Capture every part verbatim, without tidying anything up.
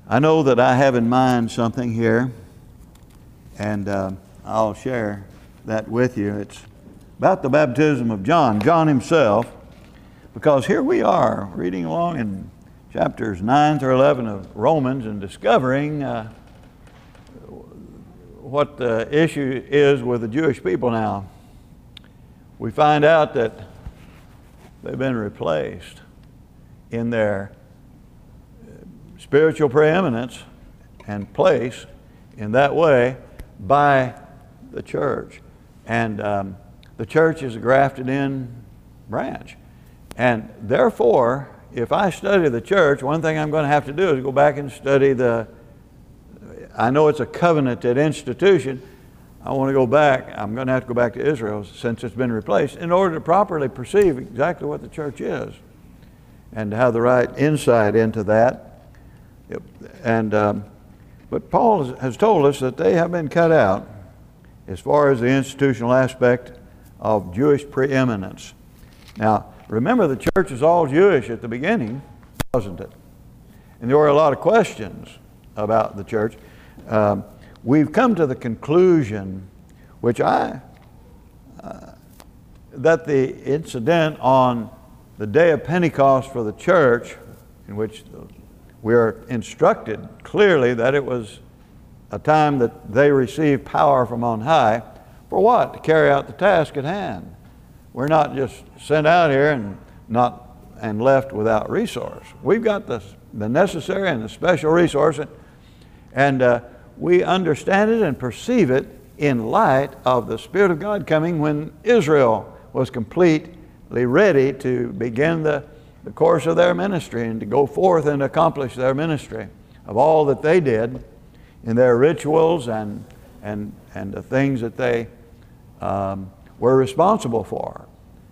I know that I have in mind something here, and uh, I'll share that with you. It's about the baptism of John, John himself, because here we are reading along in chapters nine through eleven of Romans and discovering uh, what the issue is with the Jewish people now. We find out that they've been replaced in their spiritual preeminence and place in that way by the church. And um, the church is a grafted in branch. And therefore, if I study the church, one thing I'm going to have to do is go back and study the, I know it's a covenanted institution. I want to go back, I'm going to have to go back to Israel since it's been replaced in order to properly perceive exactly what the church is and to have the right insight into that. And um, but Paul has told us that they have been cut out as far as the institutional aspect of Jewish preeminence. Now, remember, the church was all Jewish at the beginning, wasn't it? And there were a lot of questions about the church. Um, we've come to the conclusion, which I, uh, that the incident on the day of Pentecost for the church, in which we are instructed clearly that it was a time that they received power from on high. For what? To carry out the task at hand. We're not just sent out here and not and left without resource. We've got the, the necessary and the special resource, and, and uh, we understand it and perceive it in light of the Spirit of God coming when Israel was completely ready to begin the the course of their ministry and to go forth and accomplish their ministry of all that they did in their rituals and and and the things that they um, were responsible for.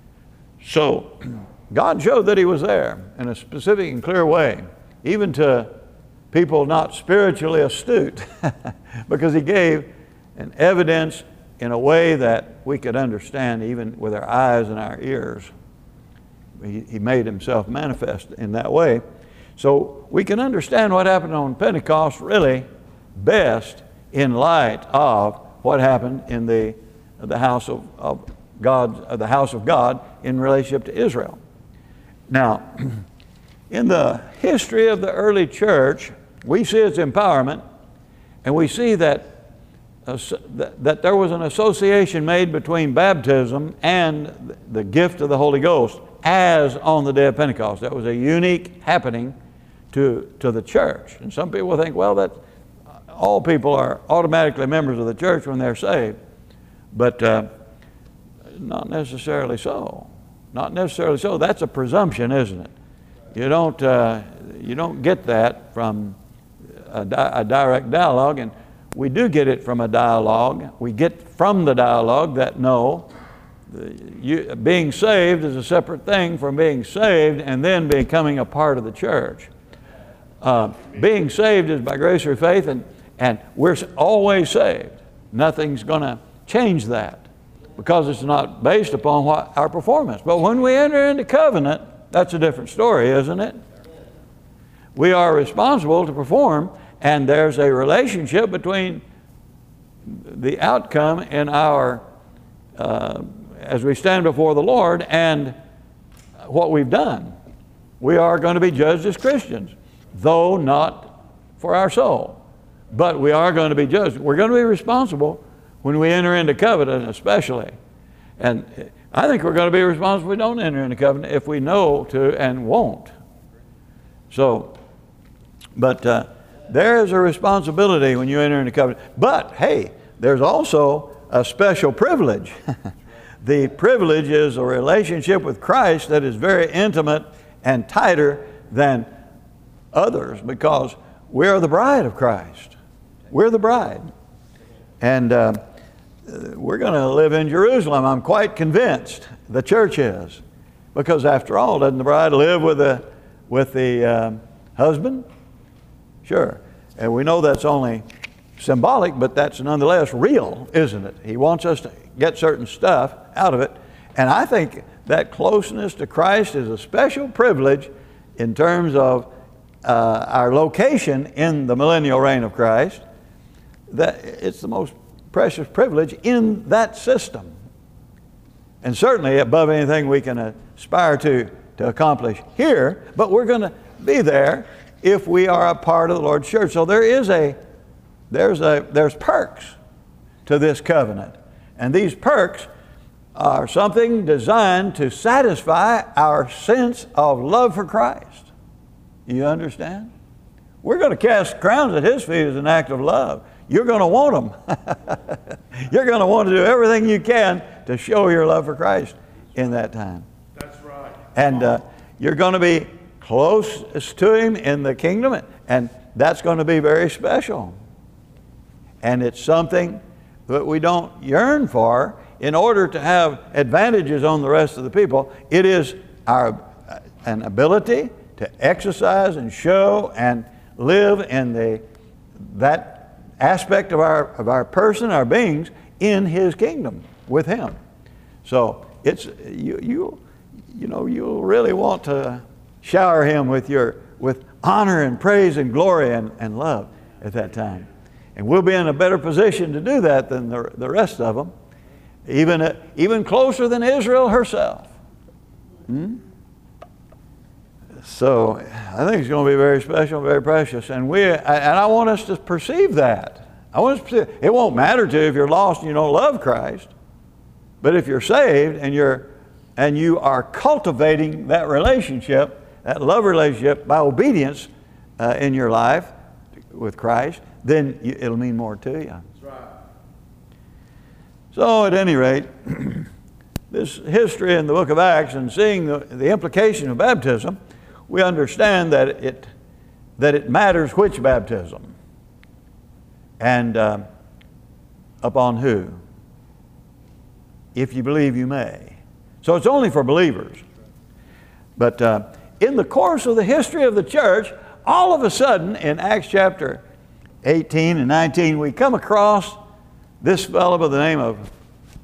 So God showed that He was there in a specific and clear way, even to people not spiritually astute, because He gave an evidence in a way that we could understand even with our eyes and our ears. He, he made Himself manifest in that way. So we can understand what happened on Pentecost really best in light of what happened in the, the house of, of God, uh, the house of God in relationship to Israel. Now, in the history of the early church, we see its empowerment, and we see that Uh, that, that there was an association made between baptism and the gift of the Holy Ghost as on the day of Pentecost. That was a unique happening to, to the church. And some people think, well, that all people are automatically members of the church when they're saved. But uh, not necessarily so. Not necessarily so. That's a presumption, isn't it? You don't, uh, you don't get that from a, di- a direct dialogue. And we do get it from a dialogue. We get from the dialogue that no, the, you, being saved is a separate thing from being saved and then becoming a part of the church. Uh, being saved is by grace through faith, and, and we're always saved. Nothing's going to change that because it's not based upon what our performance. But when we enter into covenant, that's a different story, isn't it? We are responsible to perform, and there's a relationship between the outcome in our, uh, as we stand before the Lord, and what we've done. We are going to be judged as Christians, though not for our soul. But we are going to be judged. We're going to be responsible when we enter into covenant, especially. And I think we're going to be responsible if we don't enter into covenant, if we know to and won't. So, but uh, there is a responsibility when you enter into covenant. But hey, there's also a special privilege. The privilege is a relationship with Christ that is very intimate and tighter than others, because we're the bride of Christ. We're the bride. And uh, we're going to live in Jerusalem. I'm quite convinced the church is. Because after all, doesn't the bride live with the, with the uh, husband? Sure. And we know that's only symbolic, but that's nonetheless real, isn't it? He wants us to get certain stuff out of it. And I think that closeness to Christ is a special privilege in terms of uh, our location in the millennial reign of Christ, that it's the most precious privilege in that system. And certainly above anything we can aspire to, to accomplish here, but we're going to be there if we are a part of the Lord's church. So there is a, there's a, there's perks to this covenant. And these perks are something designed to satisfy our sense of love for Christ. You understand? We're going to cast crowns at His feet as an act of love. You're going to want them. You're going to want to do everything you can to show your love for Christ in that time. That's right. And uh, you're going to be close to Him in the kingdom, and that's going to be very special. And it's something that we don't yearn for in order to have advantages on the rest of the people. It is our an ability to exercise and show and live in the that aspect of our of our person, our beings, in His kingdom with Him. So it's you you you know you'll really want to shower Him with your with honor and praise and glory and, and love at that time. And we'll be in a better position to do that than the, the rest of them, even, uh, even closer than Israel herself. Hmm? So I think it's going to be very special, very precious. And, we, and I want us to perceive that. I want us to perceive, it won't matter to you if you're lost and you don't love Christ, but if you're saved and, you're, and you are cultivating that relationship, that love relationship by obedience uh, in your life with Christ, then you, it'll mean more to you. That's right. So at any rate, this history in the book of Acts and seeing the, the implication of baptism, we understand that it, that it matters which baptism and uh, upon who. If you believe, you may. So it's only for believers. But uh, in the course of the history of the church, all of a sudden in Acts chapter eighteen and nineteen, we come across this fellow by the name of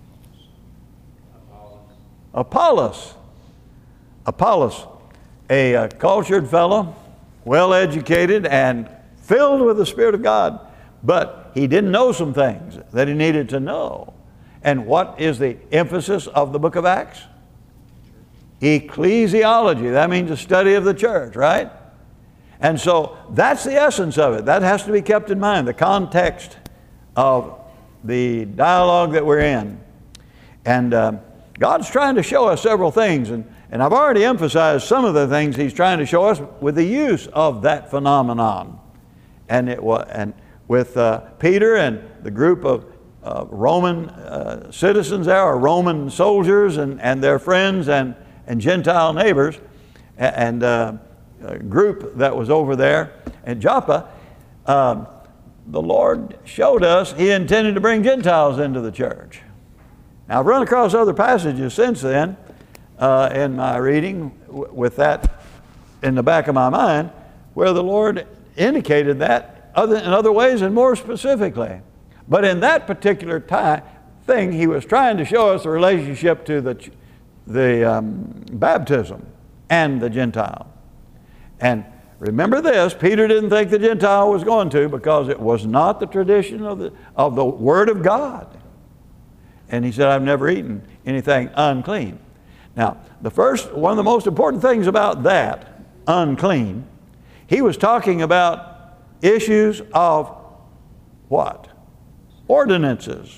Apollos. Apollos, a uh, cultured fellow, well educated and filled with the Spirit of God, but he didn't know some things that he needed to know. And what is the emphasis of the book of Acts? Ecclesiology. That means the study of the church, right? And so that's the essence of it. That has to be kept in mind, the context of the dialogue that we're in. And uh, God's trying to show us several things, and, and I've already emphasized some of the things He's trying to show us with the use of that phenomenon. And, it, and with uh, Peter and the group of uh, Roman uh, citizens there, or Roman soldiers and, and their friends and, and Gentile neighbors, and uh, a group that was over there in Joppa, um, the Lord showed us He intended to bring Gentiles into the church. Now, I've run across other passages since then uh, in my reading w- with that in the back of my mind, where the Lord indicated that other, in other ways and more specifically. But in that particular time thing, He was trying to show us the relationship to the, the um, baptism and the Gentile. And remember this, Peter didn't think the Gentile was going to, because it was not the tradition of the, of the Word of God. And he said, I've never eaten anything unclean. Now, the first, one of the most important things about that, unclean, he was talking about issues of what? Ordinances,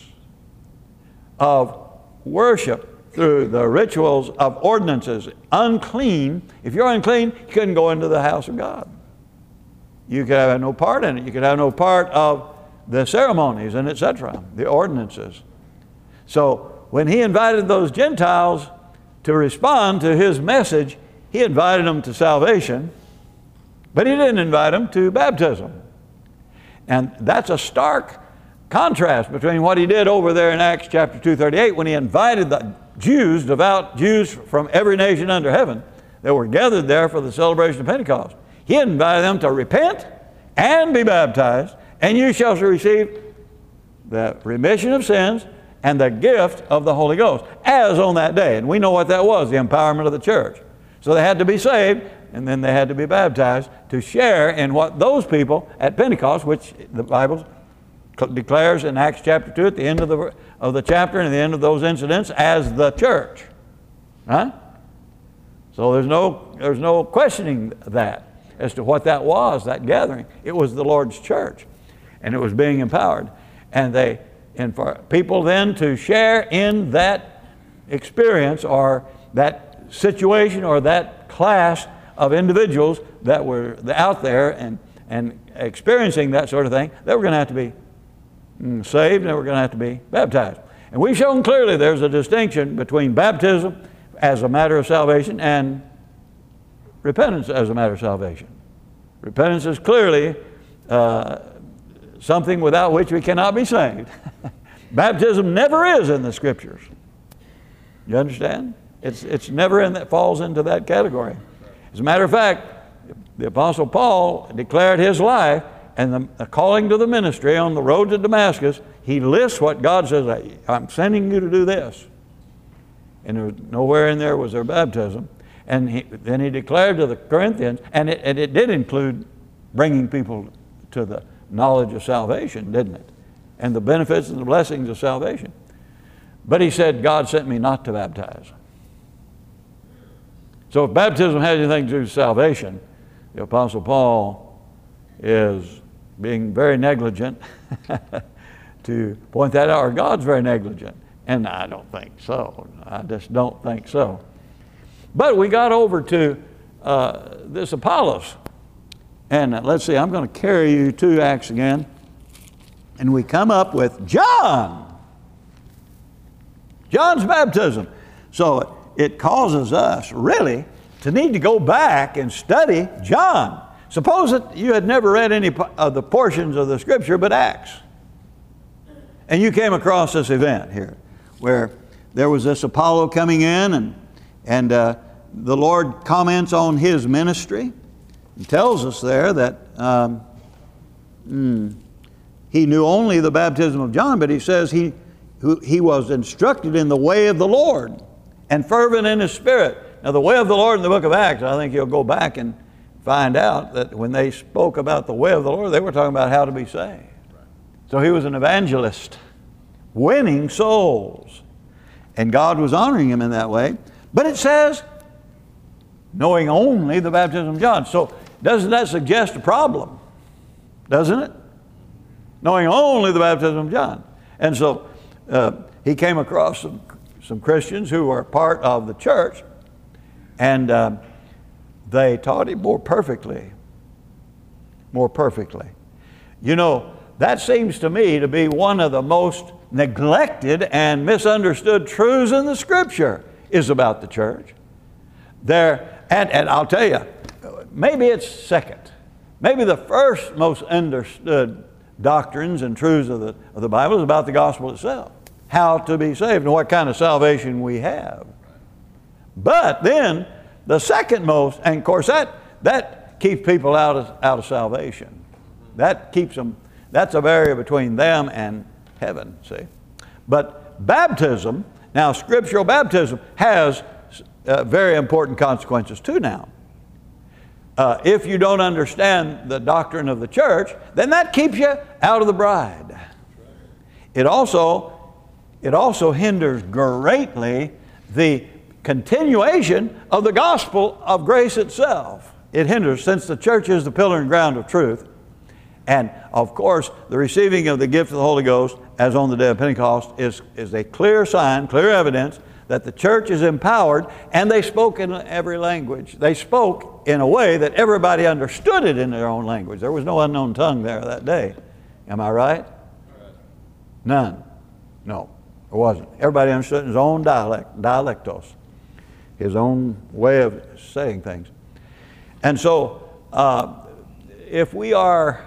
of worship through the rituals of ordinances. Unclean, if you're unclean, you couldn't go into the house of God. You could have no part in it. You could have no part of the ceremonies and et cetera, the ordinances. So when He invited those Gentiles to respond to His message, He invited them to salvation, but He didn't invite them to baptism. And that's a stark contrast between what He did over there in Acts chapter two thirty-eight, when He invited the Jews, devout Jews from every nation under heaven that were gathered there for the celebration of Pentecost. He invited them to repent and be baptized, and you shall receive the remission of sins and the gift of the Holy Ghost, as on that day. And we know what that was, the empowerment of the church. So they had to be saved and then they had to be baptized to share in what those people at Pentecost, which the Bible declares in Acts chapter two at the end of the, of the chapter and at the end of those incidents as the church. Huh? So there's no, there's no questioning that as to what that was, that gathering. It was the Lord's church, and it was being empowered. And they, and for people then to share in that experience or that situation or that class of individuals that were out there and, and experiencing that sort of thing, they were going to have to be saved, and they were going to have to be baptized. And we've shown clearly there's a distinction between baptism as a matter of salvation and repentance as a matter of salvation. Repentance is clearly uh, something without which we cannot be saved. Baptism never is in the Scriptures. You understand? It's, it's never in that, falls into that category. As a matter of fact, the Apostle Paul declared his life and the, the calling to the ministry on the road to Damascus. He lists what God says, I'm sending you to do this. And there was nowhere in there was there baptism. And he, then he declared to the Corinthians, and it, and it did include bringing people to the knowledge of salvation, didn't it? And the benefits and the blessings of salvation. But he said, God sent me not to baptize. So if baptism has anything to do with salvation, the Apostle Paul is being very negligent to point that out, or God's very negligent. And I don't think so. I just don't think so. But we got over to uh, this Apollos. And uh, let's see, I'm going to carry you to Acts again. And we come up with John. John's baptism. So it causes us really to need to go back and study John. Suppose that you had never read any of the portions of the Scripture but Acts. And you came across this event here where there was this Apollo coming in, and, and uh, the Lord comments on his ministry and tells us there that um, mm, he knew only the baptism of John, but he says he, who, he was instructed in the way of the Lord and fervent in his spirit. Now, the way of the Lord in the book of Acts, I think you'll go back and find out that when they spoke about the way of the Lord, they were talking about how to be saved. So he was an evangelist, winning souls. And God was honoring him in that way. But it says, knowing only the baptism of John. So doesn't that suggest a problem? Doesn't it? Knowing only the baptism of John. And so uh, he came across some, some Christians who were part of the church, and uh, they taught him more perfectly. More perfectly. You know, that seems to me to be one of the most neglected and misunderstood truths in the Scripture is about the church. There, and, and I'll tell you, maybe it's second. Maybe the first most understood doctrines and truths of the, of the Bible is about the gospel itself. How to be saved and what kind of salvation we have. But then, the second most, and of course that, that keeps people out of, out of salvation. That keeps them, that's a barrier between them and heaven, see. But baptism, now scriptural baptism has uh, very important consequences too now. Uh, if you don't understand the doctrine of the church, then that keeps you out of the bride. It also, it also hinders greatly the continuation of the gospel of grace itself. It hinders, since the church is the pillar and ground of truth. And of course, the receiving of the gift of the Holy Ghost, as on the day of Pentecost, is, is a clear sign, clear evidence that the church is empowered, and they spoke in every language. They spoke in a way that everybody understood it in their own language. There was no unknown tongue there that day. Am I right? None. No, there wasn't. Everybody understood his own dialect, dialectos, his own way of saying things. And so, uh, if we are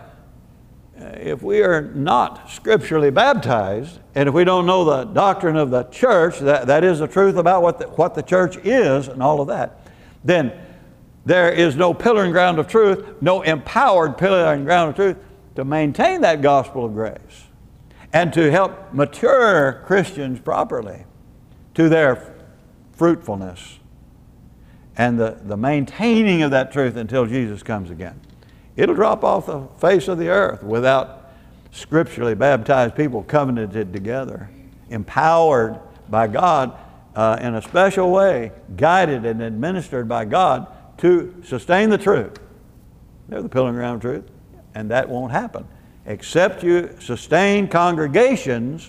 if we are not scripturally baptized, and if we don't know the doctrine of the church, that, that is the truth about what the, what the church is and all of that, then there is no pillar and ground of truth, no empowered pillar and ground of truth to maintain that gospel of grace and to help mature Christians properly to their fruitfulness. and the, the maintaining of that truth until Jesus comes again. It'll drop off the face of the earth without scripturally baptized people covenanted together, empowered by God uh, in a special way, guided and administered by God to sustain the truth. They're the pillar and ground of truth, and that won't happen except you sustain congregations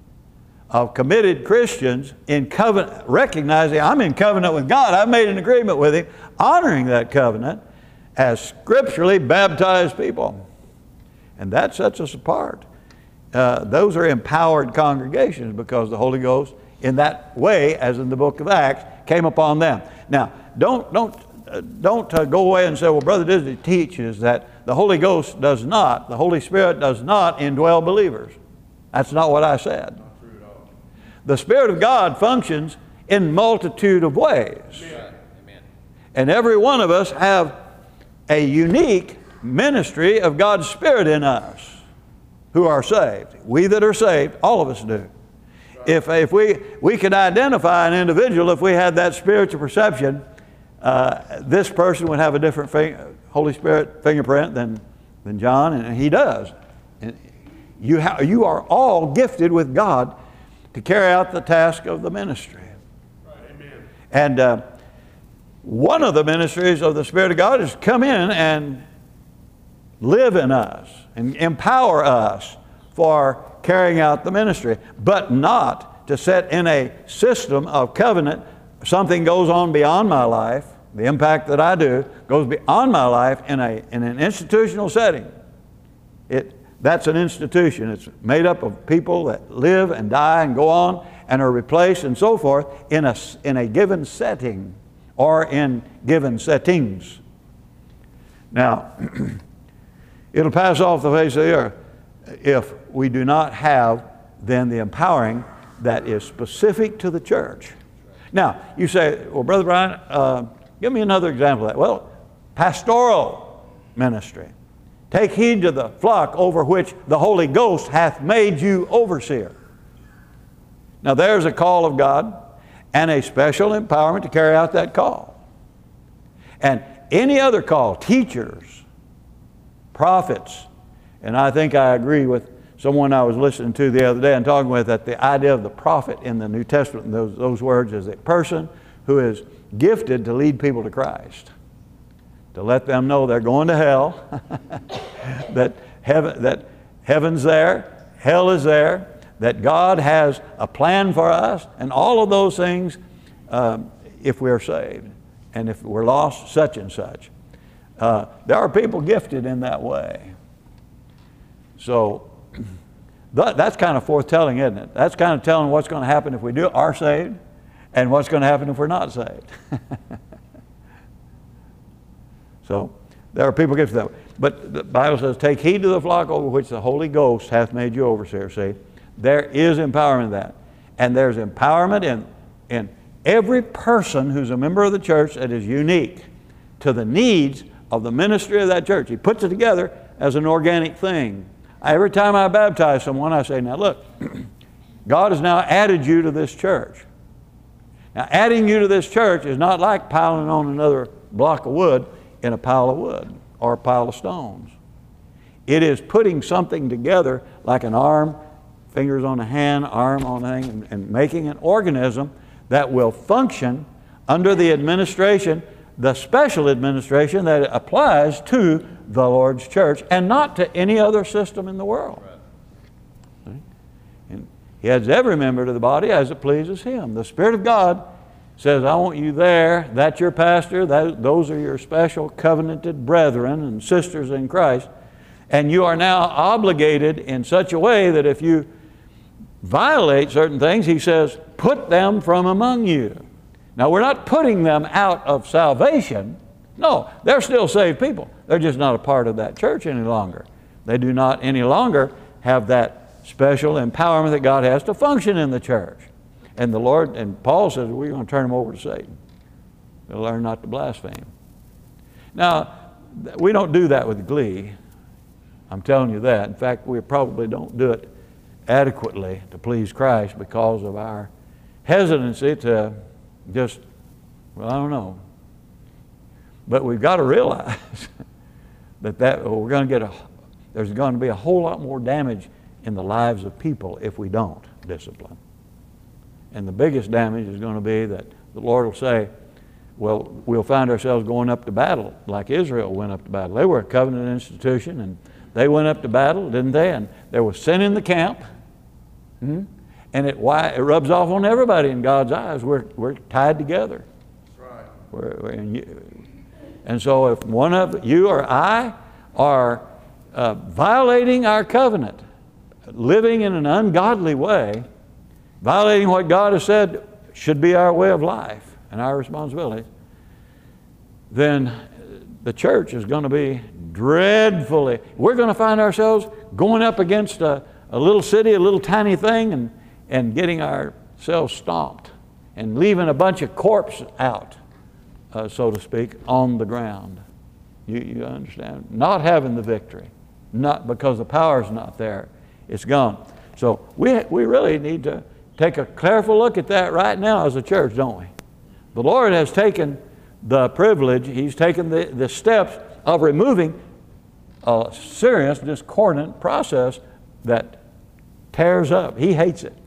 of committed Christians in covenant, recognizing I'm in covenant with God, I've made an agreement with Him, honoring that covenant as scripturally baptized people. And that sets us apart. Uh, those are empowered congregations because the Holy Ghost, in that way, as in the book of Acts, came upon them. Now, don't, don't, uh, don't uh, go away and say, well, Brother Disney teaches that the Holy Ghost does not, the Holy Spirit does not indwell believers. That's not what I said. The Spirit of God functions in multitude of ways. Amen. And every one of us have a unique ministry of God's Spirit in us who are saved. We that are saved, all of us do. If, if we, we could identify an individual, if we had that spiritual perception, uh, this person would have a different fing- Holy Spirit fingerprint than, than John, and he does. And you, ha- you are all gifted with God to carry out the task of the ministry. Right, amen. And uh, one of the ministries of the Spirit of God is to come in and live in us and empower us for carrying out the ministry, but not to set in a system of covenant. Something goes on beyond my life, the impact that I do goes beyond my life in, a, in an institutional setting. It, That's an institution. It's made up of people that live and die and go on and are replaced and so forth in a, in a given setting or in given settings. Now, it'll pass off the face of the earth if we do not have then the empowering that is specific to the church. Now, you say, well, Brother Brian, uh, give me another example of that. Well, pastoral ministry. Take heed to the flock over which the Holy Ghost hath made you overseer. Now there's a call of God and a special empowerment to carry out that call. And any other call, teachers, prophets, and I think I agree with someone I was listening to the other day and talking with that the idea of the prophet in the New Testament, those, those words, is a person who is gifted to lead people to Christ. To let them know they're going to hell, that heaven, that heaven's there, hell is there, that God has a plan for us, and all of those things um, if we're saved, and if we're lost, such and such. Uh, there are people gifted in that way. So that, that's kind of foretelling, isn't it? That's kind of telling what's going to happen if we do are saved, and what's going to happen if we're not saved. So there are people gifted that way. But the Bible says, take heed to the flock over which the Holy Ghost hath made you overseer. See, there is empowerment in that. And there's empowerment in, in every person who's a member of the church that is unique to the needs of the ministry of that church. He puts it together as an organic thing. Every time I baptize someone, I say, now look, God has now added you to this church. Now adding you to this church is not like piling on another block of wood in a pile of wood or a pile of stones. It is putting something together like an arm, fingers on a hand, arm on a thing, and, and making an organism that will function under the administration, the special administration that applies to the Lord's church and not to any other system in the world. Right. And He adds every member to the body as it pleases Him. The Spirit of God says, I want you there. That's your pastor. That, those are your special covenanted brethren and sisters in Christ. And you are now obligated in such a way that if you violate certain things, He says, put them from among you. Now, we're not putting them out of salvation. No, they're still saved people. They're just not a part of that church any longer. They do not any longer have that special empowerment that God has to function in the church. And the Lord, and Paul says, we're going to turn them over to Satan. They'll learn not to blaspheme. Now, we don't do that with glee. I'm telling you that. In fact, we probably don't do it adequately to please Christ because of our hesitancy to just, well, I don't know, But we've got to realize that, that we're going to get a, there's going to be a whole lot more damage in the lives of people if we don't discipline. And the biggest damage is going to be that the Lord will say, well, we'll find ourselves going up to battle like Israel went up to battle. They were a covenant institution, and they went up to battle, didn't they? And there was sin in the camp. Hmm? And it, why, it rubs off on everybody in God's eyes. We're, we're tied together. That's right. We're, we're in, and so if one of you or I are uh, violating our covenant, living in an ungodly way, violating what God has said should be our way of life and our responsibility, then the church is going to be dreadfully, we're going to find ourselves going up against a, a little city, a little tiny thing, and, and getting ourselves stomped and leaving a bunch of corpses out, uh, so to speak, on the ground. You, you understand? Not having the victory, not because the power's not there. It's gone. So we, we really need to take a careful look at that right now as a church, don't we? The Lord has taken the privilege, He's taken the, the steps of removing a serious discordant process that tears up. He hates it.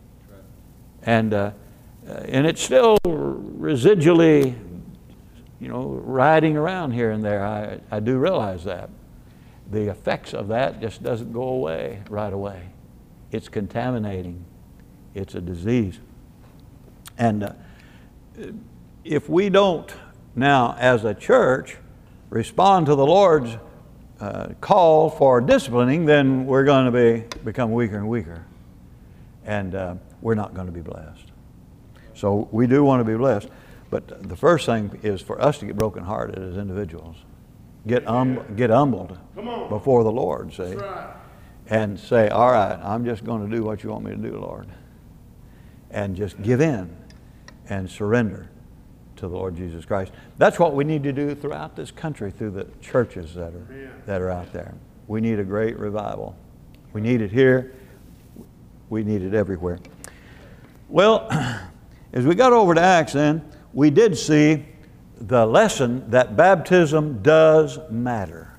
And, uh, and it's still residually, you know, riding around here and there. I, I do realize that. The effects of that just doesn't go away right away. It's contaminating. It's a disease. And uh, if we don't now, as a church, respond to the Lord's uh, call for disciplining, then we're going to be become weaker and weaker. And uh, we're not going to be blessed. So we do want to be blessed. But the first thing is for us to get brokenhearted as individuals. Get, um, get humbled before the Lord, see? Right. And say, all right, I'm just going to do what you want me to do, Lord. And just give in and surrender to the Lord Jesus Christ. That's what we need to do throughout this country, through the churches that are, that are out there. We need a great revival. We need it here. We need it everywhere. Well, as we got over to Acts then, we did see the lesson that baptism does matter.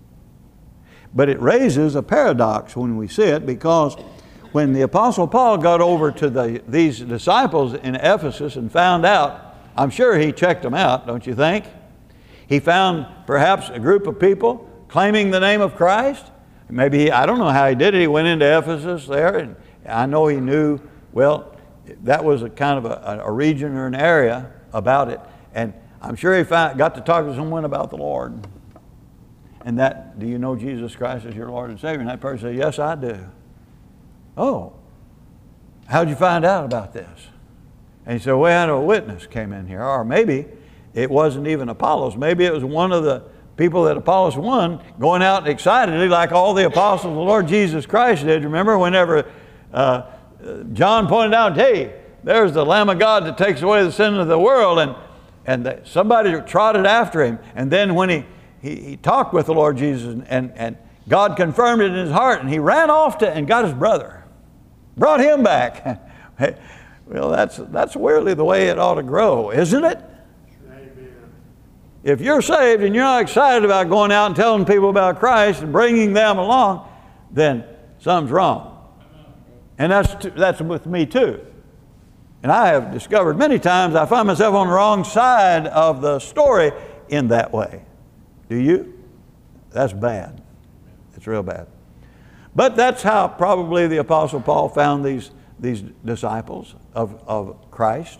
But it raises a paradox when we see it, because when the Apostle Paul got over to the, these disciples in Ephesus and found out, I'm sure he checked them out, don't you think? He found perhaps a group of people claiming the name of Christ. Maybe, he, I don't know how he did it. He went into Ephesus there, and I know he knew, well, that was a kind of a, a region or an area about it. And I'm sure he found, got to talk to someone about the Lord. And that, do you know Jesus Christ as your Lord and Savior? And that person said, yes, I do. Oh, how'd you find out about this? And he said, well, we had a witness came in here. Or maybe it wasn't even Apollos. Maybe it was one of the people that Apollos won going out excitedly like all the apostles of the Lord Jesus Christ did. Remember whenever uh, John pointed out, hey, there's the Lamb of God that takes away the sin of the world. And, and somebody trotted after him. And then when he, he, he talked with the Lord Jesus, and, and, and God confirmed it in his heart, and he ran off to and got his brother. Brought him back. Well, that's, that's really the way it ought to grow, isn't it? Amen. If you're saved and you're not excited about going out and telling people about Christ and bringing them along, then something's wrong. And that's, that's with me too. And I have discovered many times I find myself on the wrong side of the story in that way. Do you? That's bad. It's real bad. But that's how probably the Apostle Paul found these, these disciples of, of Christ.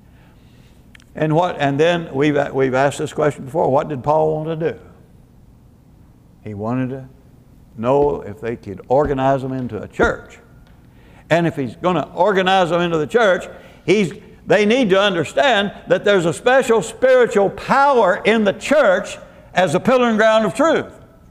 And what? And then we've, we've asked this question before. What did Paul want to do? He wanted to know if they could organize them into a church. And if he's going to organize them into the church, he's, they need to understand that there's a special spiritual power in the church as a pillar and ground of truth.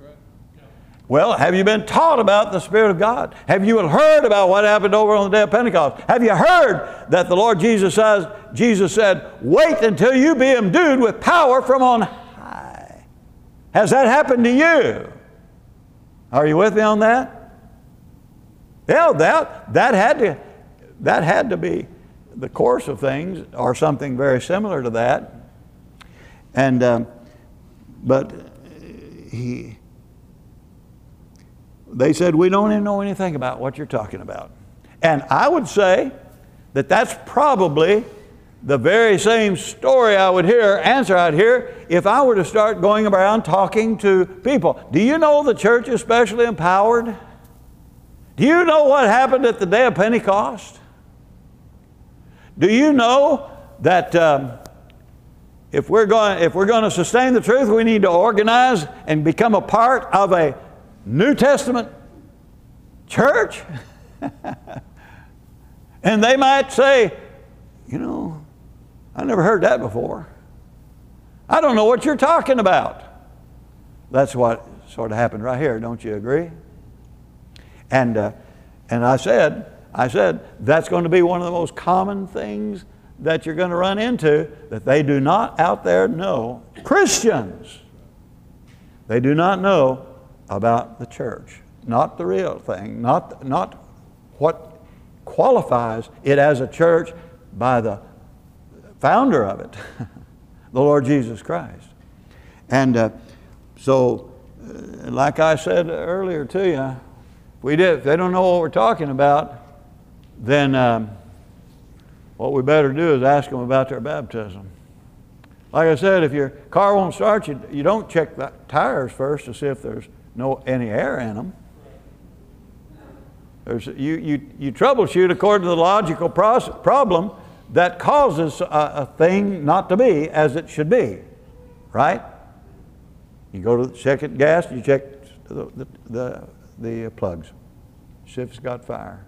Well, have you been taught about the Spirit of God? Have you heard about what happened over on the day of Pentecost? Have you heard that the Lord Jesus says, Jesus said, wait until you be endued with power from on high? Has that happened to you? Are you with me on that? Yeah, that, that, had to, that had to be the course of things, or something very similar to that. And um, but he, they said, we don't even know anything about what you're talking about. And I would say that that's probably the very same story I would hear, answer I'd hear, if I were to start going around talking to people. Do you know the church is specially empowered? Do you know what happened at the day of Pentecost? Do you know that um, if we're going, if we're going to sustain the truth, we need to organize and become a part of a New Testament church? And they might say, you know, I never heard that before. I don't know what you're talking about. That's what sort of happened right here, don't you agree? And uh, and I said, I said, that's going to be one of the most common things that you're going to run into, that they do not out there know. Christians, they do not know about the church. Not the real thing, not, not what qualifies it as a church by the founder of it, the Lord Jesus Christ. And uh, so, uh, like I said earlier to you, if, we did, if they don't know what we're talking about, then um, what we better do is ask them about their baptism. Like I said, if your car won't start, you, you don't check the tires first to see if there's no any air in them. There's, you, you, you troubleshoot according to the logical process, problem that causes a, a thing not to be as it should be, right? You go to check it gas, you check the, the, the, the plugs, see if it's got fire.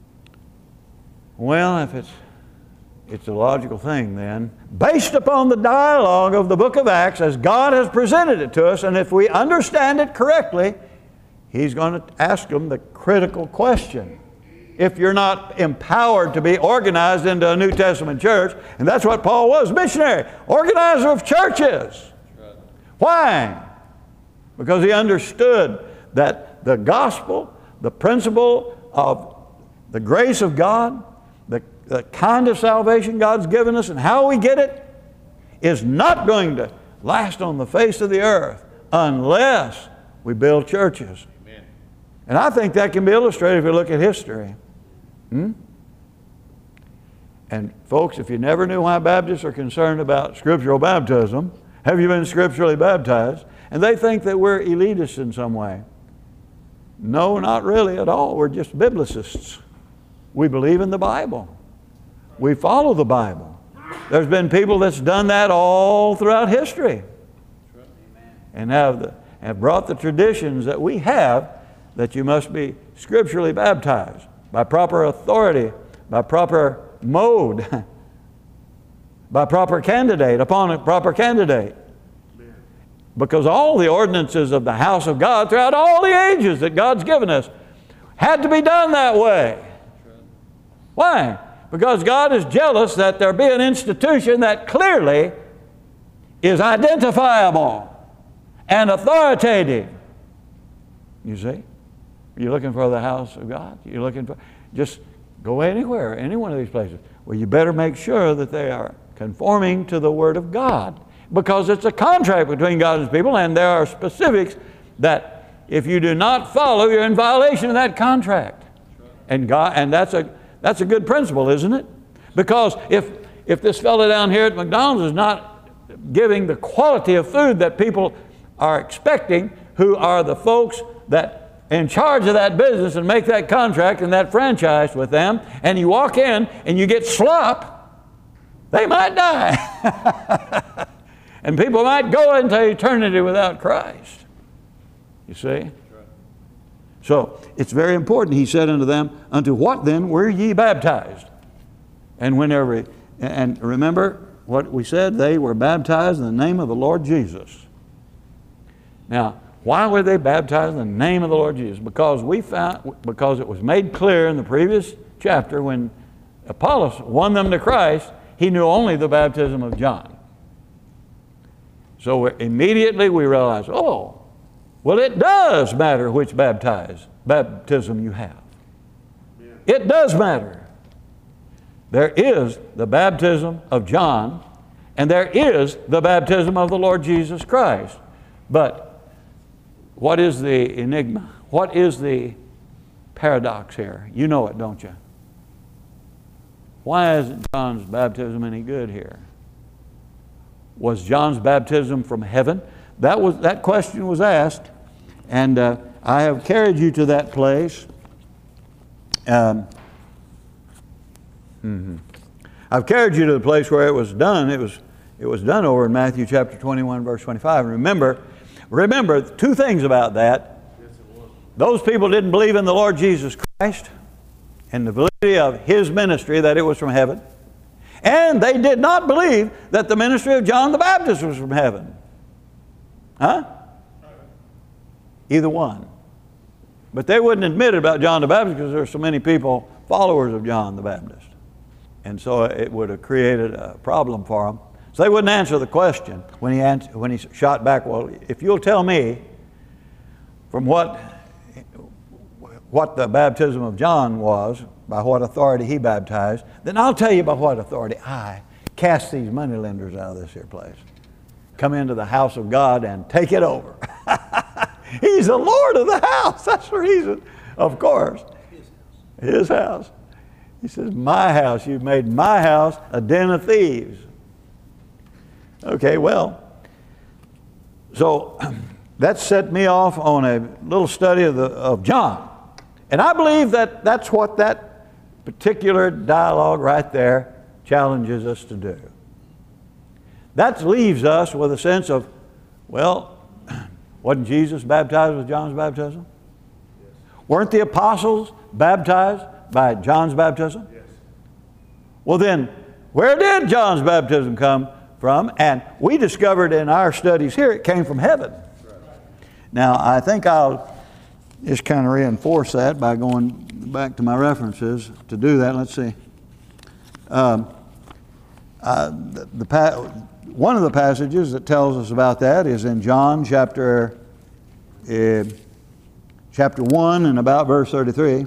Well, if it's, it's a logical thing then, based upon the dialogue of the book of Acts as God has presented it to us, and if we understand it correctly, He's going to ask them the critical question. If you're not empowered to be organized into a New Testament church, and that's what Paul was, missionary, organizer of churches. Right. Why? Because he understood that the gospel, the principle of the grace of God, the, the kind of salvation God's given us and how we get it, is not going to last on the face of the earth unless we build churches. Amen. And I think that can be illustrated if you look at history. Hmm? And folks, if you never knew why Baptists are concerned about scriptural baptism, have you been scripturally baptized? And they think that we're elitists in some way. No, not really at all. We're just biblicists. We believe in the Bible. We follow the Bible. There's been people that's done that all throughout history. And have, the, have brought the traditions that we have, that you must be scripturally baptized by proper authority, by proper mode, by proper candidate, upon a proper candidate. Because all the ordinances of the house of God throughout all the ages that God's given us had to be done that way. Why? Because God is jealous that there be an institution that clearly is identifiable and authoritative. You see? You're looking for the house of God? You're looking for, just go anywhere, any one of these places. Well, you better make sure that they are conforming to the Word of God, because it's a contract between God and His people, and there are specifics that if you do not follow, you're in violation of that contract. And God, and that's a that's a good principle, isn't it? Because if if this fellow down here at McDonald's is not giving the quality of food that people are expecting, who are the folks that in charge of that business and make that contract and that franchise with them, and you walk in and you get slop, they might die. And people might go into eternity without Christ. You see? So it's very important. He said unto them, unto what then were ye baptized? And whenever, and remember what we said, they were baptized in the name of the Lord Jesus. Now, why were they baptized in the name of the Lord Jesus? Because we found, because it was made clear in the previous chapter when Apollos won them to Christ, he knew only the baptism of John. So immediately we realize, oh, well, it does matter which baptize, baptism you have. Yeah. It does matter. There is the baptism of John, and there is the baptism of the Lord Jesus Christ. But what is the enigma? What is the paradox here? You know it, don't you? Why isn't John's baptism any good here? Was John's baptism from heaven? That was that question was asked, and uh, I have carried you to that place. Um, mm-hmm. I've carried you to the place where it was done. It was it was done over in Matthew chapter twenty-one, verse twenty-five. And remember, remember two things about that. Those people didn't believe in the Lord Jesus Christ and the validity of His ministry, that it was from heaven. And they did not believe that the ministry of John the Baptist was from heaven. Huh? Either one. But they wouldn't admit it about John the Baptist because there are so many people, followers of John the Baptist. And so it would have created a problem for them. So they wouldn't answer the question when he, answered, when he shot back, well, if you'll tell me from what, what the baptism of John was, by what authority he baptized, then I'll tell you by what authority I cast these moneylenders out of this here place. Come into the house of God and take it over. He's the Lord of the house. That's the reason, of course. His house. His house. He says, my house, you've made my house a den of thieves. Okay, well, so that set me off on a little study of, the, of John. And I believe that that's what that particular dialogue right there challenges us to do. That leaves us with a sense of, well, wasn't Jesus baptized with John's baptism? Yes. Weren't the apostles baptized by John's baptism? Yes. Well then, where did John's baptism come from? And we discovered in our studies here it came from heaven. Right. Now I think I'll just kind of reinforce that by going back to my references to do that. Let's see. Um, uh, the, the pa- one of the passages that tells us about that is in John chapter uh, chapter one and about verse thirty-three.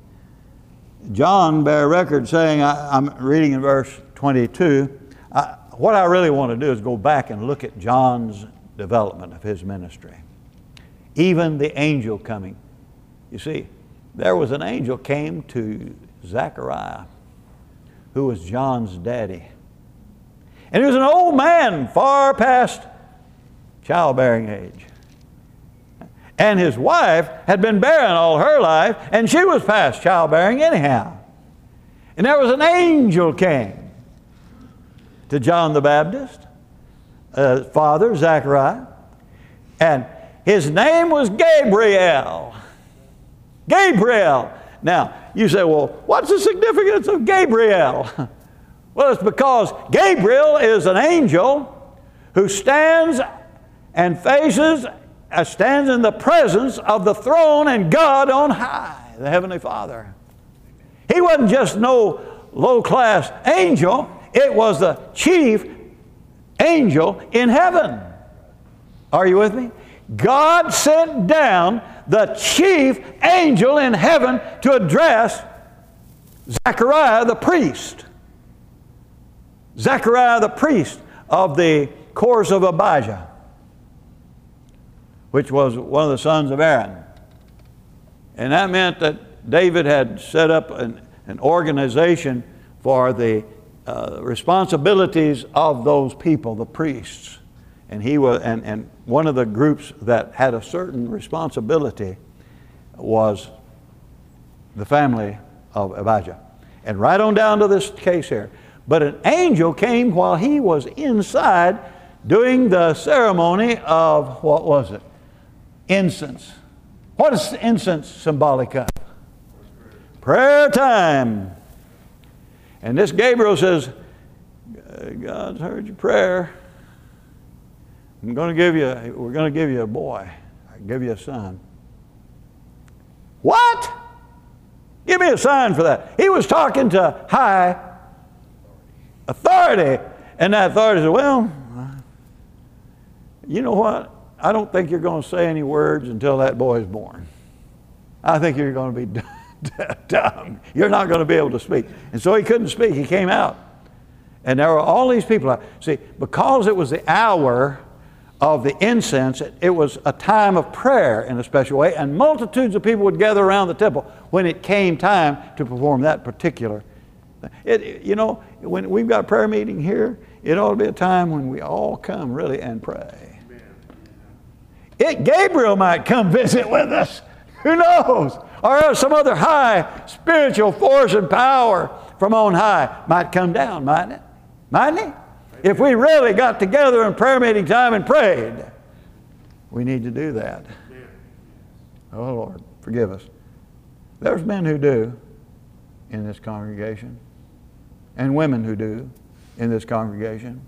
John bear record saying, I, I'm reading in verse twenty-two. I, what I really want to do is go back and look at John's development of his ministry. Even the angel coming. You see, there was an angel came to Zechariah, who was John's daddy. And he was an old man, far past childbearing age. And his wife had been barren all her life, and she was past childbearing anyhow. And there was an angel came to John the Baptist, uh, father, Zechariah, and his name was Gabriel. Gabriel. Now, you say, well, what's the significance of Gabriel? Well, it's because Gabriel is an angel who stands and faces, uh, stands in the presence of the throne and God on high, the Heavenly Father. He wasn't just no low-class angel. It was the chief angel in heaven. Are you with me? God sent down the chief angel in heaven to address Zechariah the priest. Zechariah the priest of the course of Abijah, which was one of the sons of Aaron. And that meant that David had set up an, an organization for the uh, responsibilities of those people, the priests. And he was, and, and one of the groups that had a certain responsibility was the family of Abijah. And right on down to this case here. But an angel came while he was inside doing the ceremony of, what was it? Incense. What is incense symbolic of? Prayer time. And this Gabriel says, God's heard your prayer. I'm going to give you, we're going to give you a boy. I'll give you a son. What? Give me a sign for that. He was talking to high authority. And that authority said, well, you know what? I don't think you're going to say any words until that boy is born. I think you're going to be dumb. You're not going to be able to speak. And so he couldn't speak. He came out. And there were all these people. See, because it was the hour of the incense. It, it was a time of prayer in a special way, and multitudes of people would gather around the temple when it came time to perform that particular thing. It, you know, when we've got a prayer meeting here, it ought to be a time when we all come really and pray. It, Gabriel might come visit with us. Who knows? Or some other high spiritual force and power from on high might come down, mightn't it? Mightn't it? If we really got together in prayer meeting time and prayed, we need to do that. Oh, Lord, forgive us. There's men who do in this congregation, and women who do in this congregation.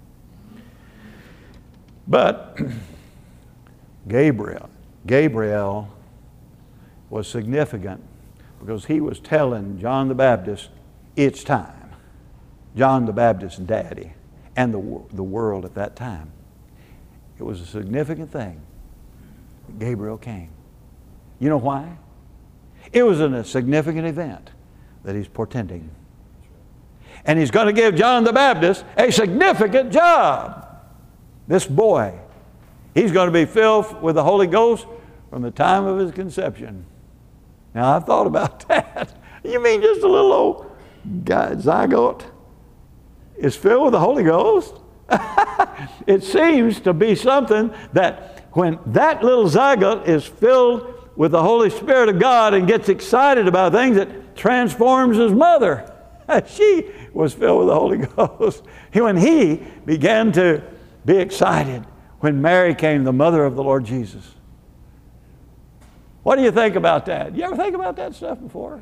But Gabriel, Gabriel was significant because he was telling John the Baptist, it's time. John the Baptist's daddy and the, the world at that time. It was a significant thing that Gabriel came. You know why? It was a significant event that he's portending. And he's going to give John the Baptist a significant job. This boy, he's going to be filled with the Holy Ghost from the time of his conception. Now, I've thought about that. You mean just a little old guy, zygote, is filled with the Holy Ghost? It seems to be something that when that little zygote is filled with the Holy Spirit of God and gets excited about things, it transforms his mother. She was filled with the Holy Ghost. When he began to be excited when Mary came, the mother of the Lord Jesus. What do you think about that? You ever think about that stuff before?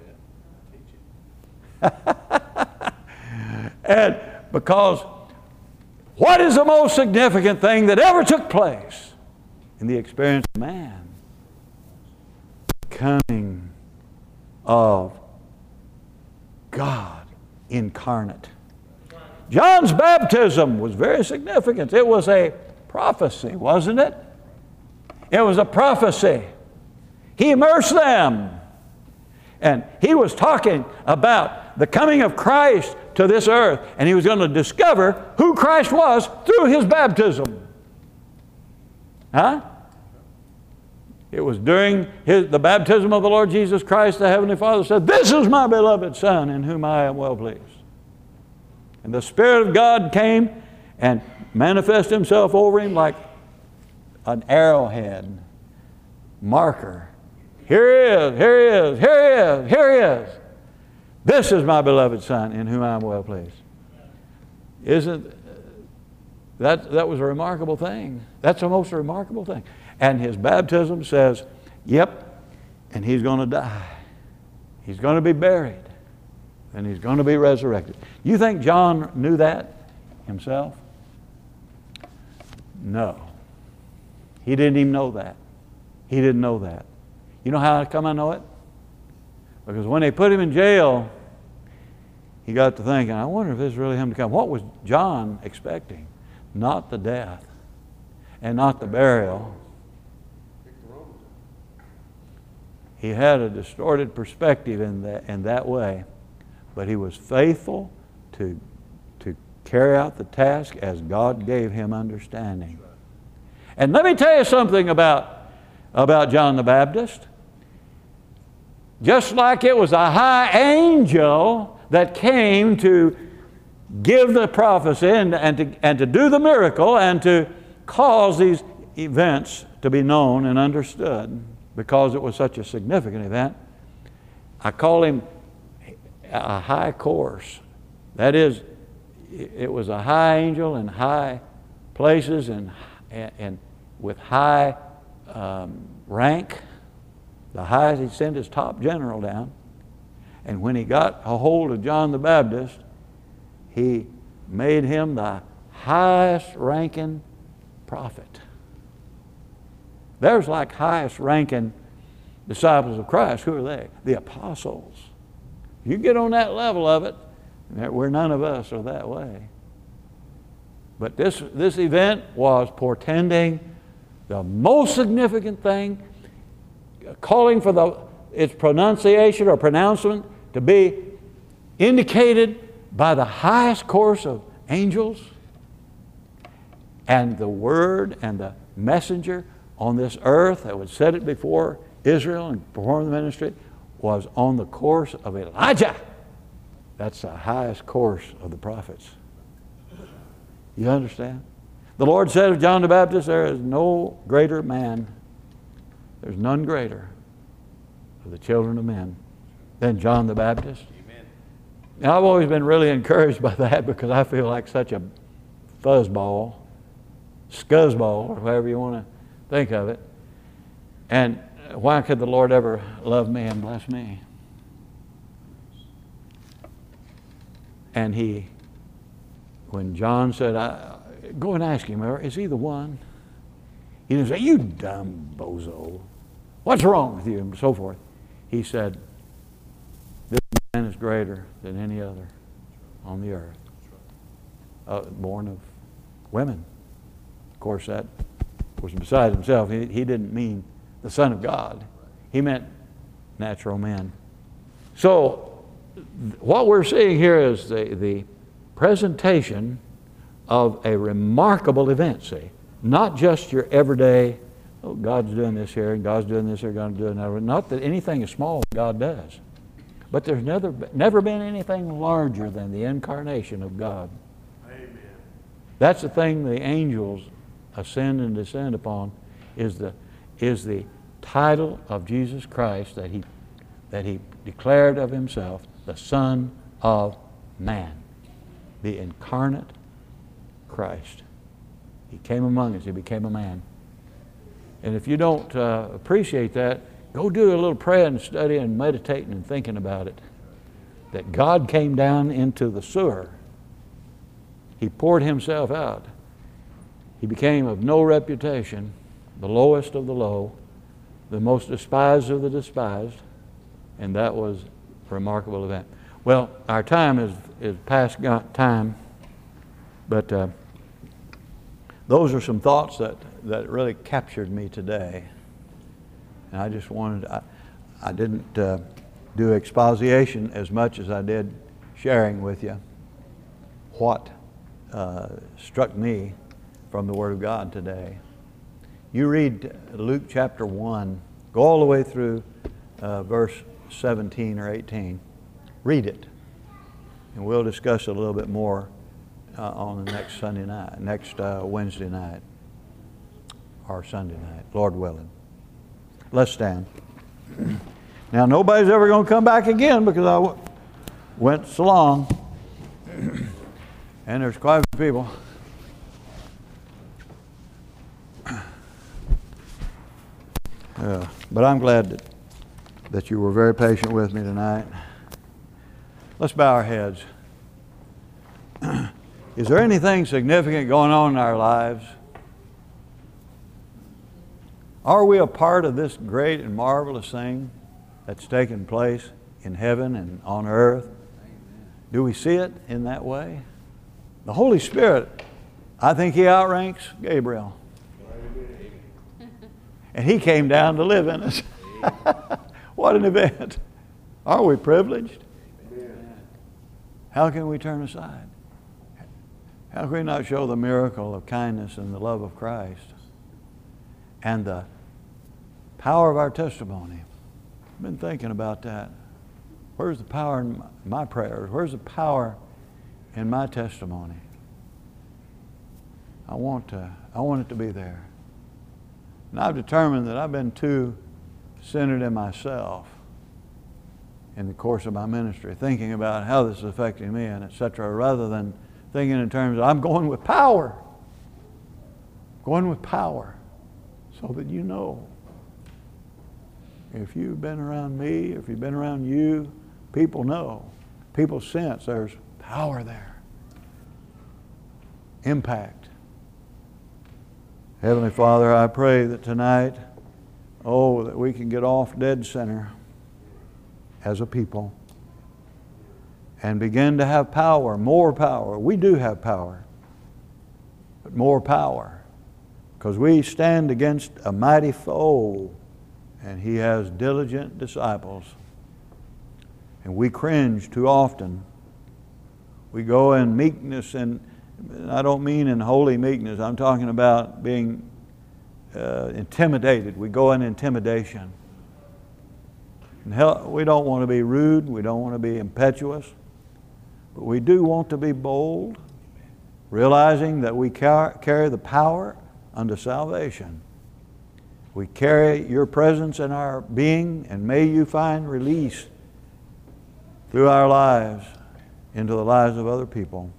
And because what is the most significant thing that ever took place in the experience of man? The coming of God incarnate. John's baptism was very significant. It was a prophecy, wasn't it? It was a prophecy. He immersed them. And he was talking about the coming of Christ to this earth. And he was going to discover who Christ was through his baptism. Huh? It was during his, the baptism of the Lord Jesus Christ, the Heavenly Father said, "This is my beloved Son in whom I am well pleased." And the Spirit of God came and manifested himself over him like an arrowhead marker. Here he is, here he is, here he is, here he is. This is my beloved Son in whom I am well pleased. Isn't that, that was a remarkable thing. That's the most remarkable thing. And his baptism says, yep, and he's going to die. He's going to be buried. And he's going to be resurrected. You think John knew that himself? No. He didn't even know that. He didn't know that. You know how come I know it? Because when they put him in jail, he got to thinking, I wonder if this is really him to come. What was John expecting? Not the death and not the burial. He had a distorted perspective in that, in that way, but he was faithful to, to carry out the task as God gave him understanding. And let me tell you something about, about John the Baptist. Just like it was a high angel that came to give the prophecy and, and, to, and to do the miracle and to cause these events to be known and understood, because it was such a significant event, I call him a high course. That is, it was a high angel in high places and, and, and with high um, rank. The highest, he sent his top general down. And when he got a hold of John the Baptist, he made him the highest ranking prophet. There's like highest ranking disciples of Christ. Who are they? The apostles. You get on that level of it, where none of us are that way. But this, this event was portending the most significant thing, calling for the, its pronunciation or pronouncement to be indicated by the highest course of angels And the word and the messenger on this earth that would set it before Israel and perform the ministry was on the course of Elijah. That's the highest course of the prophets. You understand? The Lord said of John the Baptist, there is no greater man, there's none greater of the children of men than John the Baptist. Amen. Now, I've always been really encouraged by that because I feel like such a fuzzball, scuzzball, or however you want to think of it. And why could the Lord ever love me and bless me? And he, when John said, I, go and ask him, is he the one? He didn't say, you dumb bozo, what's wrong with you, and so forth. He said, this man is greater than any other on the earth, uh, born of women. Of course, that was beside himself. He, he didn't mean the Son of God. He meant natural men. So what we're seeing here is the, the presentation of a remarkable event, see. Not just your everyday, oh, God's doing this here, and God's doing this here, God's doing that. Not that anything is small that God does. But there's never, never been anything larger than the incarnation of God. Amen. That's the thing the angels ascend and descend upon, is the, is the title of Jesus Christ that he, that he declared of himself, the Son of Man, the incarnate Christ. He came among us. He became a man. And if you don't uh, appreciate that, go do a little prayer and study and meditating and thinking about it. That God came down into the sewer. He poured himself out. He became of no reputation, the lowest of the low, the most despised of the despised, and that was a remarkable event. Well, our time is, is past time, but uh, those are some thoughts that, that really captured me today. And I just wanted, I, I didn't uh, do exposition as much as I did sharing with you what uh, struck me from the Word of God today. You read Luke chapter one, go all the way through uh, verse seventeen or eighteen. Read it, and we'll discuss it a little bit more uh, on the next Sunday night, next uh, Wednesday night, or Sunday night, Lord willing. Let's stand. Now, nobody's ever going to come back again because I w- went so long, and there's quite a few people. Uh, but I'm glad that, that you were very patient with me tonight. Let's bow our heads. Is there anything significant going on in our lives? Are we a part of this great and marvelous thing that's taking place in heaven and on earth? Do we see it in that way? The Holy Spirit, I think He outranks Gabriel. And He came down to live in us. What an event. Are we privileged? How can we turn aside? How can we not show the miracle of kindness and the love of Christ and the power of our testimony? I've been thinking about that. Where's the power in my prayers? Where's the power in my testimony? I want to, I want it to be there. And I've determined that I've been too centered in myself in the course of my ministry, thinking about how this is affecting me and et cetera, rather than thinking in terms of I'm going with power. Going with power so that you know. If you've been around me, if you've been around you, people know. People sense there's power there. Impact. Heavenly Father, I pray that tonight, oh, that we can get off dead center as a people and begin to have power, more power. We do have power, but more power, because we stand against a mighty foe, and he has diligent disciples, and we cringe too often. We go in meekness and I don't mean in holy meekness. I'm talking about being uh, intimidated. We go in intimidation. And hell, we don't want to be rude. We don't want to be impetuous. But we do want to be bold, realizing that we car- carry the power unto salvation. We carry your presence in our being, and may you find release through our lives into the lives of other people.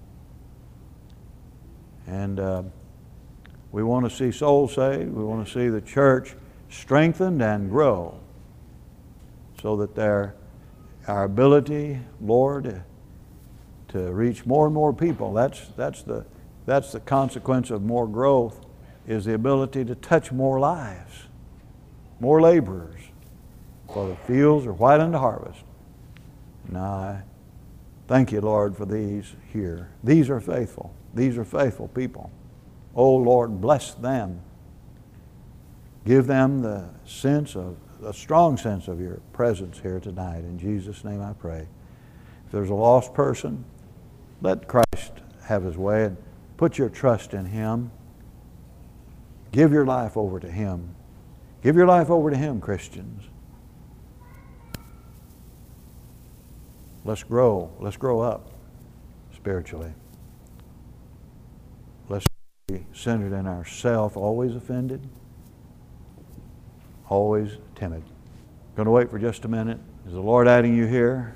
And uh, we want to see souls saved. We want to see the church strengthened and grow so that their, our ability, Lord, to reach more and more people, that's, that's, the, that's the consequence of more growth, is the ability to touch more lives, more laborers, for the fields are white unto harvest. Now, I thank you, Lord, for these here. These are faithful. These are faithful people. Oh, Lord, bless them. Give them the sense of, a strong sense of your presence here tonight. In Jesus' name I pray. If there's a lost person, let Christ have His way and put your trust in Him. Give your life over to Him. Give your life over to Him, Christians. Let's grow. Let's grow up spiritually. Let's be centered in ourselves, always offended, always timid. Going to wait for just a minute. Is the Lord adding you here?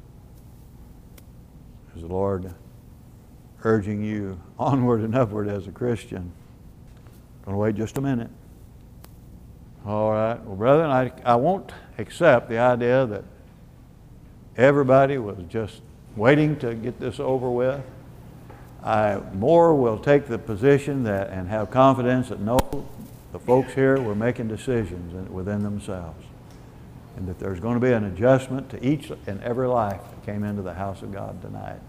Is the Lord urging you onward and upward as a Christian? Going to wait just a minute. All right. Well, brethren, I, I won't accept the idea that everybody was just waiting to get this over with. I more will take the position that and have confidence that no, the folks here were making decisions within themselves, and that there's going to be an adjustment to each and every life that came into the house of God tonight.